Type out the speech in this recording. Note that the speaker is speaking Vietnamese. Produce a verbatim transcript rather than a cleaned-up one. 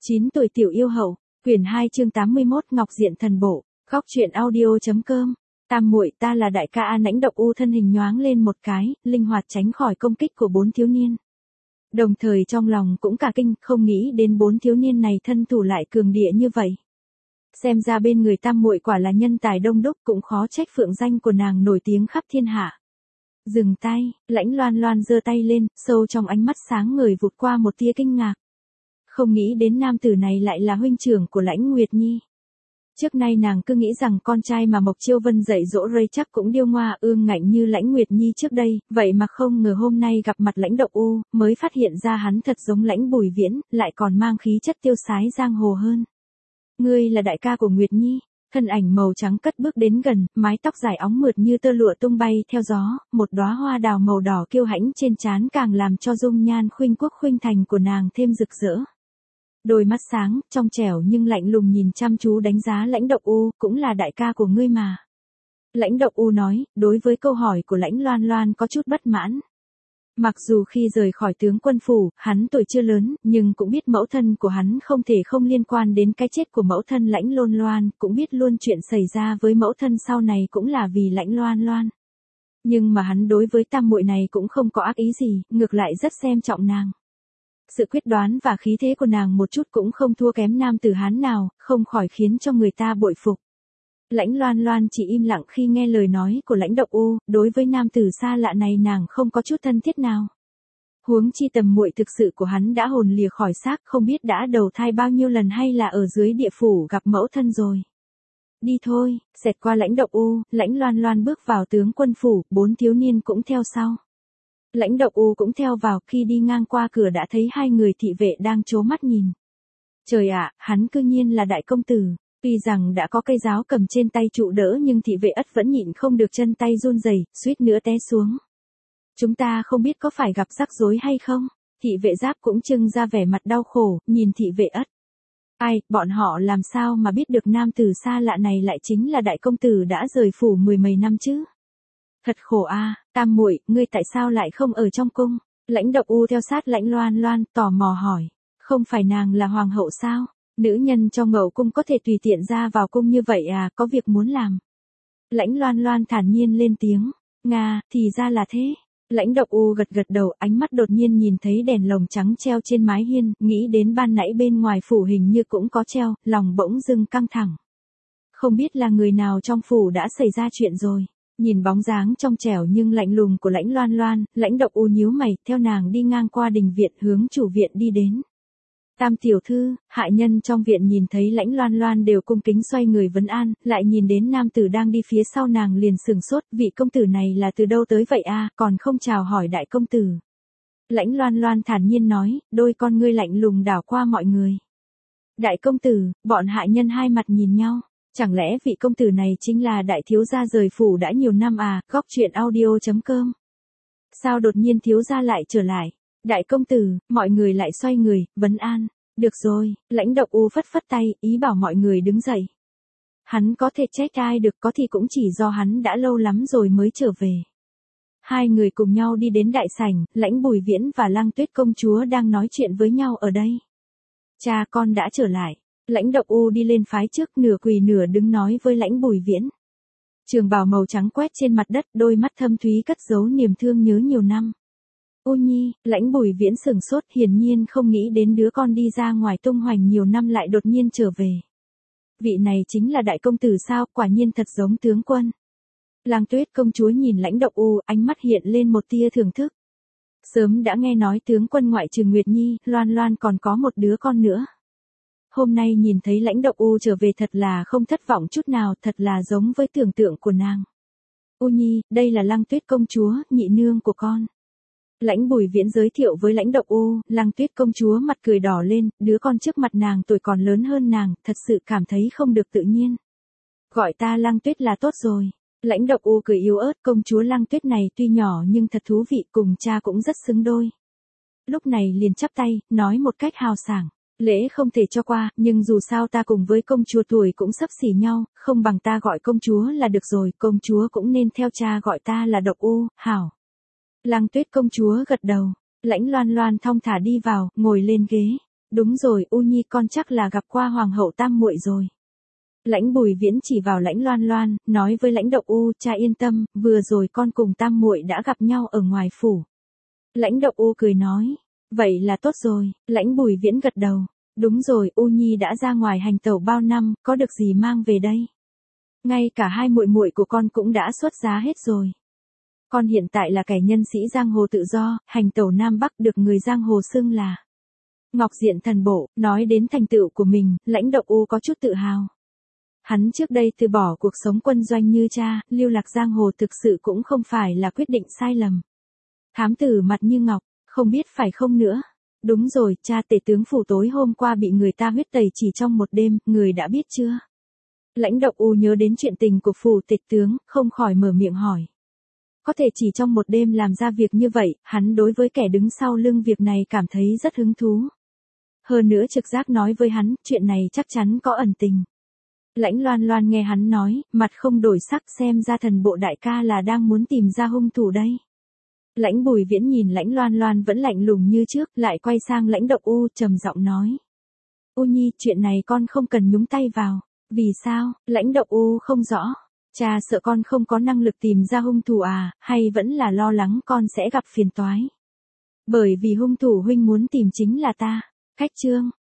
chín tuổi tiểu yêu hậu, quyển hai chương tám mươi mốt Ngọc Diện Thần Bộ, góc truyện audio.com. Tam muội, ta là đại ca A. Lãnh Độc U thân hình nhoáng lên một cái, linh hoạt tránh khỏi công kích của bốn thiếu niên. Đồng thời trong lòng cũng cả kinh, không nghĩ đến bốn thiếu niên này thân thủ lại cường địa như vậy. Xem ra bên người tam muội quả là nhân tài đông đúc, cũng khó trách phượng danh của nàng nổi tiếng khắp thiên hạ. Dừng tay, Lãnh Loan Loan giơ tay lên, sâu trong ánh mắt sáng ngời vụt qua một tia kinh ngạc. Không nghĩ đến nam tử này lại là huynh trưởng của Lãnh Nguyệt Nhi. Trước nay nàng cứ nghĩ rằng con trai mà Mộc Chiêu Vân dạy dỗ rơi chắc cũng điêu ngoa ương ngạnh như Lãnh Nguyệt Nhi trước đây, vậy mà không ngờ hôm nay gặp mặt Lãnh Độc U, mới phát hiện ra hắn thật giống Lãnh Bùi Viễn, lại còn mang khí chất tiêu sái giang hồ hơn. Ngươi là đại ca của Nguyệt Nhi. Thân ảnh màu trắng cất bước đến gần, mái tóc dài óng mượt như tơ lụa tung bay theo gió, một đóa hoa đào màu đỏ kiêu hãnh trên trán càng làm cho dung nhan khuynh quốc khuynh thành của nàng thêm rực rỡ. Đôi mắt sáng, trong trẻo nhưng lạnh lùng nhìn chăm chú đánh giá Lãnh Độc U, cũng là đại ca của ngươi mà. Lãnh Độc U nói, đối với câu hỏi của Lãnh Loan Loan có chút bất mãn. Mặc dù khi rời khỏi tướng quân phủ, hắn tuổi chưa lớn, nhưng cũng biết mẫu thân của hắn không thể không liên quan đến cái chết của mẫu thân Lãnh Loan Loan, cũng biết luôn chuyện xảy ra với mẫu thân sau này cũng là vì Lãnh Loan Loan. Nhưng mà hắn đối với tam muội này cũng không có ác ý gì, ngược lại rất xem trọng nàng. Sự quyết đoán và khí thế của nàng một chút cũng không thua kém nam tử Hán nào, không khỏi khiến cho người ta bội phục. Lãnh Loan Loan chỉ im lặng khi nghe lời nói của Lãnh Độc U, đối với nam tử xa lạ này nàng không có chút thân thiết nào. Huống chi tầm muội thực sự của hắn đã hồn lìa khỏi xác, không biết đã đầu thai bao nhiêu lần hay là ở dưới địa phủ gặp mẫu thân rồi. Đi thôi, xẹt qua Lãnh Độc U, Lãnh Loan Loan bước vào tướng quân phủ, bốn thiếu niên cũng theo sau. Lãnh Độc U cũng theo vào, khi đi ngang qua cửa đã thấy hai người thị vệ đang trố mắt nhìn. Trời ạ, hắn cư nhiên là đại công tử. Tuy rằng đã có cây giáo cầm trên tay trụ đỡ nhưng thị vệ ất vẫn nhịn không được chân tay run rẩy, suýt nữa té xuống. Chúng ta không biết có phải gặp rắc rối hay không? Thị vệ giáp cũng trưng ra vẻ mặt đau khổ, nhìn thị vệ ất. Ai, bọn họ làm sao mà biết được nam tử xa lạ này lại chính là đại công tử đã rời phủ mười mấy năm chứ? Thật khổ a, à, tam muội, ngươi tại sao lại không ở trong cung? Lãnh Độc U theo sát Lãnh Loan Loan, tò mò hỏi. Không phải nàng là hoàng hậu sao? Nữ nhân trong ngậu cung có thể tùy tiện ra vào cung như vậy à, có việc muốn làm. Lãnh Loan Loan thản nhiên lên tiếng. Nga, thì ra là thế. Lãnh Độc U gật gật đầu, ánh mắt đột nhiên nhìn thấy đèn lồng trắng treo trên mái hiên, nghĩ đến ban nãy bên ngoài phủ hình như cũng có treo, lòng bỗng dưng căng thẳng. Không biết là người nào trong phủ đã xảy ra chuyện rồi. Nhìn bóng dáng trong trẻo nhưng lạnh lùng của Lãnh Loan Loan, Lãnh Độc U nhíu mày, theo nàng đi ngang qua đình viện hướng chủ viện đi đến. Tam tiểu thư, hạ nhân trong viện nhìn thấy Lãnh Loan Loan đều cung kính xoay người vấn an, lại nhìn đến nam tử đang đi phía sau nàng liền sừng sốt, vị công tử này là từ đâu tới vậy a, à, còn không chào hỏi đại công tử. Lãnh Loan Loan thản nhiên nói, đôi con ngươi lạnh lùng đảo qua mọi người. Đại công tử, bọn hạ nhân hai mặt nhìn nhau, chẳng lẽ vị công tử này chính là đại thiếu gia rời phủ đã nhiều năm à, góc truyện audio.com. Sao đột nhiên thiếu gia lại trở lại? Đại công tử, mọi người lại xoay người, vấn an. Được rồi, Lãnh Độc U phất phất tay, ý bảo mọi người đứng dậy. Hắn có thể trách ai được, có thì cũng chỉ do hắn đã lâu lắm rồi mới trở về. Hai người cùng nhau đi đến đại sảnh, Lãnh Bùi Viễn và Lăng Tuyết công chúa đang nói chuyện với nhau ở đây. Cha con đã trở lại. Lãnh Độc U đi lên phái trước, nửa quỳ nửa đứng nói với Lãnh Bùi Viễn. Trường bào màu trắng quét trên mặt đất, đôi mắt thâm thúy cất giấu niềm thương nhớ nhiều năm. U Nhi, Lãnh Bùi Viễn sửng sốt, hiển nhiên không nghĩ đến đứa con đi ra ngoài tung hoành nhiều năm lại đột nhiên trở về. Vị này chính là đại công tử sao, quả nhiên thật giống tướng quân. Lăng Tuyết công chúa nhìn Lãnh Độc U, ánh mắt hiện lên một tia thưởng thức. Sớm đã nghe nói tướng quân ngoại trừ Nguyệt Nhi, Loan Loan còn có một đứa con nữa. Hôm nay nhìn thấy Lãnh Độc U trở về thật là không thất vọng chút nào, thật là giống với tưởng tượng của nàng. U Nhi, đây là Lăng Tuyết công chúa, nhị nương của con. Lãnh Bùi Viễn giới thiệu với Lãnh Độc U, Lăng Tuyết công chúa mặt cười đỏ lên, đứa con trước mặt nàng tuổi còn lớn hơn nàng, thật sự cảm thấy không được tự nhiên. Gọi ta Lăng Tuyết là tốt rồi. Lãnh Độc U cười yếu ớt, công chúa Lăng Tuyết này tuy nhỏ nhưng thật thú vị, cùng cha cũng rất xứng đôi. Lúc này liền chắp tay, nói một cách hào sảng. Lễ không thể cho qua, nhưng dù sao ta cùng với công chúa tuổi cũng xấp xỉ nhau, không bằng ta gọi công chúa là được rồi, công chúa cũng nên theo cha gọi ta là Độc U, hảo. Lăng Tuyết công chúa gật đầu, Lãnh Loan Loan thong thả đi vào, ngồi lên ghế. Đúng rồi, U Nhi con chắc là gặp qua Hoàng hậu Tam muội rồi. Lãnh Bùi Viễn chỉ vào Lãnh Loan Loan, nói với Lãnh Độc U, cha yên tâm, vừa rồi con cùng Tam muội đã gặp nhau ở ngoài phủ. Lãnh Độc U cười nói, vậy là tốt rồi. Lãnh Bùi Viễn gật đầu, đúng rồi, U Nhi đã ra ngoài hành tẩu bao năm, có được gì mang về đây? Ngay cả hai muội muội của con cũng đã xuất giá hết rồi. Con hiện tại là kẻ nhân sĩ giang hồ tự do, hành tẩu Nam Bắc được người giang hồ xưng là Ngọc Diện Thần Bộ. Nói đến thành tựu của mình, Lãnh Độc U có chút tự hào. Hắn trước đây từ bỏ cuộc sống quân doanh như cha, lưu lạc giang hồ thực sự cũng không phải là quyết định sai lầm. Thám tử mặt như ngọc, không biết phải không nữa. Đúng rồi, cha tể tướng phủ tối hôm qua bị người ta huyết tẩy chỉ trong một đêm, người đã biết chưa? Lãnh Độc U nhớ đến chuyện tình của phủ tể tướng, không khỏi mở miệng hỏi. Có thể chỉ trong một đêm làm ra việc như vậy, hắn đối với kẻ đứng sau lưng việc này cảm thấy rất hứng thú. Hơn nữa trực giác nói với hắn, chuyện này chắc chắn có ẩn tình. Lãnh Loan Loan nghe hắn nói, mặt không đổi sắc, xem ra Thần Bộ đại ca là đang muốn tìm ra hung thủ đây. Lãnh Bùi Viễn nhìn Lãnh Loan Loan vẫn lạnh lùng như trước, lại quay sang Lãnh Độc U trầm giọng nói. U Nhi, chuyện này con không cần nhúng tay vào. Vì sao? Lãnh Độc U không rõ. Cha sợ con không có năng lực tìm ra hung thủ à, hay vẫn là lo lắng con sẽ gặp phiền toái? Bởi vì hung thủ huynh muốn tìm chính là ta. Khách trương,